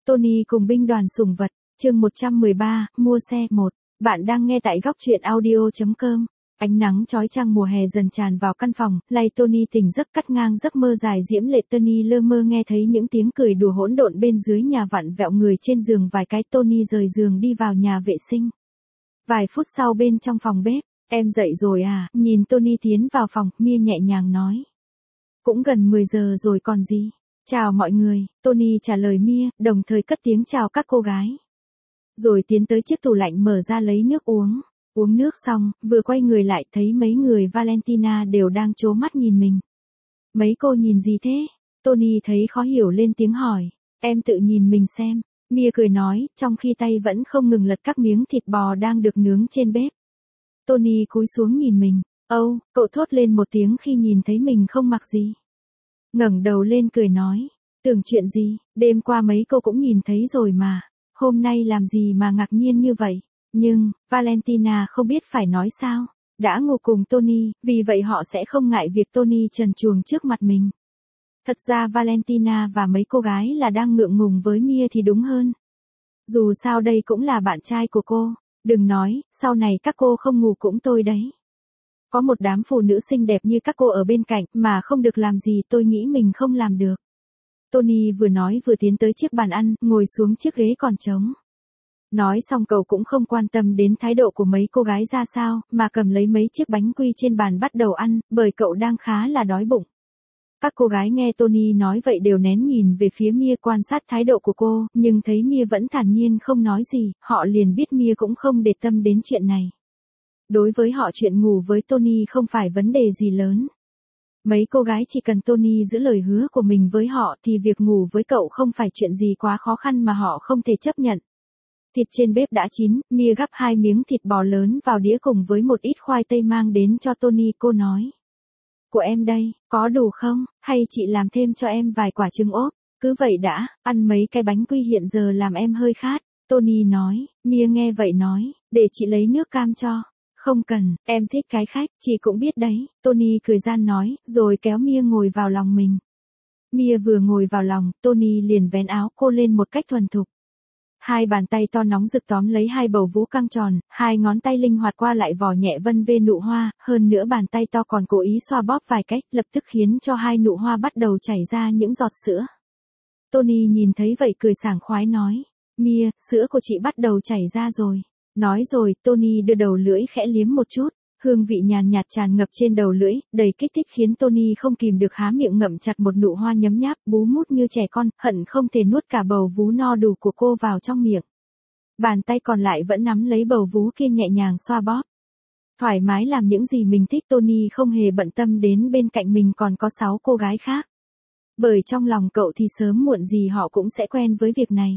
Tony cùng binh đoàn sủng vật, chương 113, mua xe 1. Bạn đang nghe tại góc truyện audio.com. Ánh nắng chói chang mùa hè dần tràn vào căn phòng, lay Tony tỉnh giấc cắt ngang giấc mơ dài diễm lệ. Tony lơ mơ nghe thấy những tiếng cười đùa hỗn độn bên dưới nhà, vặn vẹo người trên giường vài cái. Tony rời giường đi vào nhà vệ sinh. Vài phút sau bên trong phòng bếp, em dậy rồi à? Nhìn Tony tiến vào phòng, Mia nhẹ nhàng nói. Cũng gần 10 giờ rồi còn gì. Chào mọi người, Tony trả lời Mia, đồng thời cất tiếng chào các cô gái. Rồi tiến tới chiếc tủ lạnh mở ra lấy nước uống. Uống nước xong, vừa quay người lại thấy mấy người Valentina đều đang trố mắt nhìn mình. Mấy cô nhìn gì thế? Tony thấy khó hiểu lên tiếng hỏi. Em tự nhìn mình xem. Mia cười nói, trong khi tay vẫn không ngừng lật các miếng thịt bò đang được nướng trên bếp. Tony cúi xuống nhìn mình. Âu, cậu thốt lên một tiếng khi nhìn thấy mình không mặc gì. Ngẩng đầu lên cười nói. Tưởng chuyện gì, đêm qua mấy cô cũng nhìn thấy rồi mà. Hôm nay làm gì mà ngạc nhiên như vậy? Nhưng, Valentina không biết phải nói sao. Đã ngủ cùng Tony, vì vậy họ sẽ không ngại việc Tony trần truồng trước mặt mình. Thật ra Valentina và mấy cô gái là đang ngượng ngùng với Mia thì đúng hơn. Dù sao đây cũng là bạn trai của cô. Đừng nói, sau này các cô không ngủ cũng tôi đấy. Có một đám phụ nữ xinh đẹp như các cô ở bên cạnh mà không được làm gì, tôi nghĩ mình không làm được. Tony vừa nói vừa tiến tới chiếc bàn ăn, ngồi xuống chiếc ghế còn trống. Nói xong cậu cũng không quan tâm đến thái độ của mấy cô gái ra sao, mà cầm lấy mấy chiếc bánh quy trên bàn bắt đầu ăn, bởi cậu đang khá là đói bụng. Các cô gái nghe Tony nói vậy đều nén nhìn về phía Mia quan sát thái độ của cô, nhưng thấy Mia vẫn thản nhiên không nói gì, họ liền biết Mia cũng không để tâm đến chuyện này. Đối với họ chuyện ngủ với Tony không phải vấn đề gì lớn. Mấy cô gái chỉ cần Tony giữ lời hứa của mình với họ thì việc ngủ với cậu không phải chuyện gì quá khó khăn mà họ không thể chấp nhận. Thịt trên bếp đã chín, Mia gắp 2 miếng thịt bò lớn vào đĩa cùng với một ít khoai tây mang đến cho Tony. Cô nói. Của em đây, có đủ không, hay chị làm thêm cho em vài quả trứng ốp? Cứ vậy đã, ăn mấy cái bánh quy hiện giờ làm em hơi khát. Tony nói. Mia nghe vậy nói, để chị lấy nước cam cho. Không cần, em thích cái khách, chị cũng biết đấy. Tony cười gian nói, rồi kéo Mia ngồi vào lòng mình. Mia vừa ngồi vào lòng, Tony liền vén áo cô lên một cách thuần thục. Hai bàn tay to nóng rực tóm lấy hai bầu vú căng tròn, hai ngón tay linh hoạt qua lại vò nhẹ vân vê nụ hoa, hơn nữa bàn tay to còn cố ý xoa bóp vài cách, lập tức khiến cho hai nụ hoa bắt đầu chảy ra những giọt sữa. Tony nhìn thấy vậy cười sảng khoái nói, Mia, sữa của chị bắt đầu chảy ra rồi. Nói rồi, Tony đưa đầu lưỡi khẽ liếm một chút, hương vị nhàn nhạt tràn ngập trên đầu lưỡi, đầy kích thích khiến Tony không kìm được há miệng ngậm chặt một nụ hoa nhấm nháp, bú mút như trẻ con, hận không thể nuốt cả bầu vú no đủ của cô vào trong miệng. Bàn tay còn lại vẫn nắm lấy bầu vú kia nhẹ nhàng xoa bóp. Thoải mái làm những gì mình thích, Tony không hề bận tâm đến bên cạnh mình còn có 6 cô gái khác. Bởi trong lòng cậu thì sớm muộn gì họ cũng sẽ quen với việc này.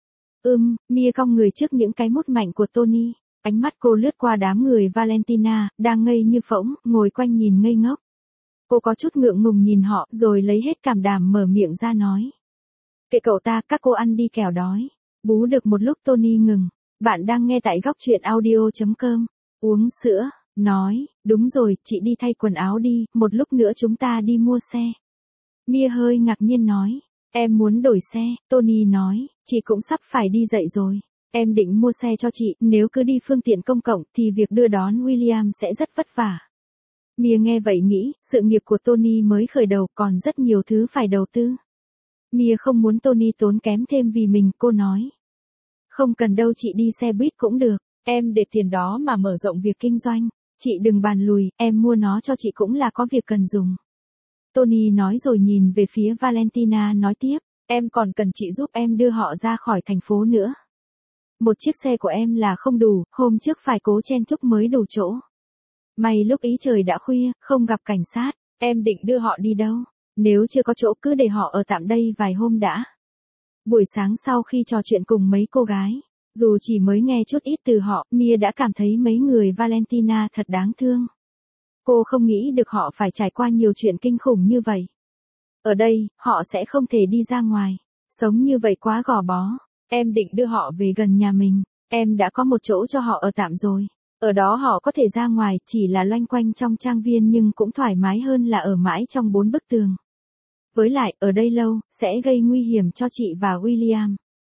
Mia cong người trước những cái mút mạnh của Tony. Ánh mắt cô lướt qua đám người Valentina, đang ngây như phỗng, ngồi quanh nhìn ngây ngốc. Cô có chút ngượng ngùng nhìn họ, rồi lấy hết cảm đảm mở miệng ra nói. Kệ cậu ta, các cô ăn đi kẻo đói. Bú được một lúc Tony ngừng. Bạn đang nghe tại góc truyện audio.com. Uống sữa, nói, đúng rồi, chị đi thay quần áo đi, một lúc nữa chúng ta đi mua xe. Mia hơi ngạc nhiên nói. Em muốn đổi xe, Tony nói, chị cũng sắp phải đi dậy rồi. Em định mua xe cho chị, nếu cứ đi phương tiện công cộng thì việc đưa đón William sẽ rất vất vả. Mia nghe vậy nghĩ, sự nghiệp của Tony mới khởi đầu còn rất nhiều thứ phải đầu tư. Mia không muốn Tony tốn kém thêm vì mình, cô nói. Không cần đâu, chị đi xe buýt cũng được, em để tiền đó mà mở rộng việc kinh doanh. Chị đừng bàn lùi, em mua nó cho chị cũng là có việc cần dùng. Tony nói rồi nhìn về phía Valentina nói tiếp, em còn cần chị giúp em đưa họ ra khỏi thành phố nữa. Một chiếc xe của em là không đủ, hôm trước phải cố chen chúc mới đủ chỗ. May lúc ý trời đã khuya, không gặp cảnh sát, em định đưa họ đi đâu? Nếu chưa có chỗ cứ để họ ở tạm đây vài hôm đã. Buổi sáng sau khi trò chuyện cùng mấy cô gái, dù chỉ mới nghe chút ít từ họ, Mia đã cảm thấy mấy người Valentina thật đáng thương. Cô không nghĩ được họ phải trải qua nhiều chuyện kinh khủng như vậy. Ở đây, họ sẽ không thể đi ra ngoài. Sống như vậy quá gò bó. Em định đưa họ về gần nhà mình. Em đã có một chỗ cho họ ở tạm rồi. Ở đó họ có thể ra ngoài, chỉ là loanh quanh trong trang viên nhưng cũng thoải mái hơn là ở mãi trong 4 bức tường. Với lại, ở đây lâu, sẽ gây nguy hiểm cho chị và William.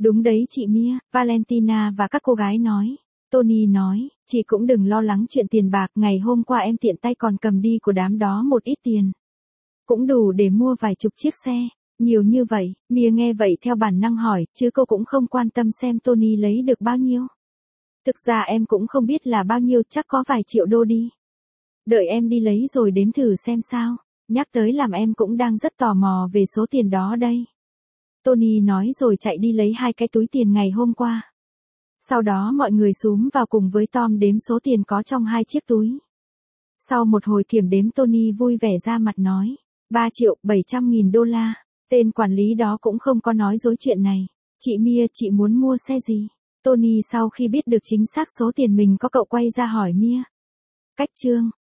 Đúng đấy chị Mia, Valentina và các cô gái nói. Tony nói, chị cũng đừng lo lắng chuyện tiền bạc, ngày hôm qua em tiện tay còn cầm đi của đám đó một ít tiền. Cũng đủ để mua vài chục chiếc xe. Nhiều như vậy, Mia nghe vậy theo bản năng hỏi, chứ cô cũng không quan tâm xem Tony lấy được bao nhiêu. Thực ra em cũng không biết là bao nhiêu, chắc có vài triệu đô đi. Đợi em đi lấy rồi đếm thử xem sao. Nhắc tới làm em cũng đang rất tò mò về số tiền đó đây. Tony nói rồi chạy đi lấy 2 cái túi tiền ngày hôm qua. Sau đó mọi người xúm vào cùng với Tom đếm số tiền có trong 2 chiếc túi. Sau một hồi kiểm đếm Tony vui vẻ ra mặt nói, 3.700.000 đô la. Tên quản lý đó cũng không có nói dối chuyện này. Chị Mia, chị muốn mua xe gì? Tony sau khi biết được chính xác số tiền mình có cậu quay ra hỏi Mia. Cách chương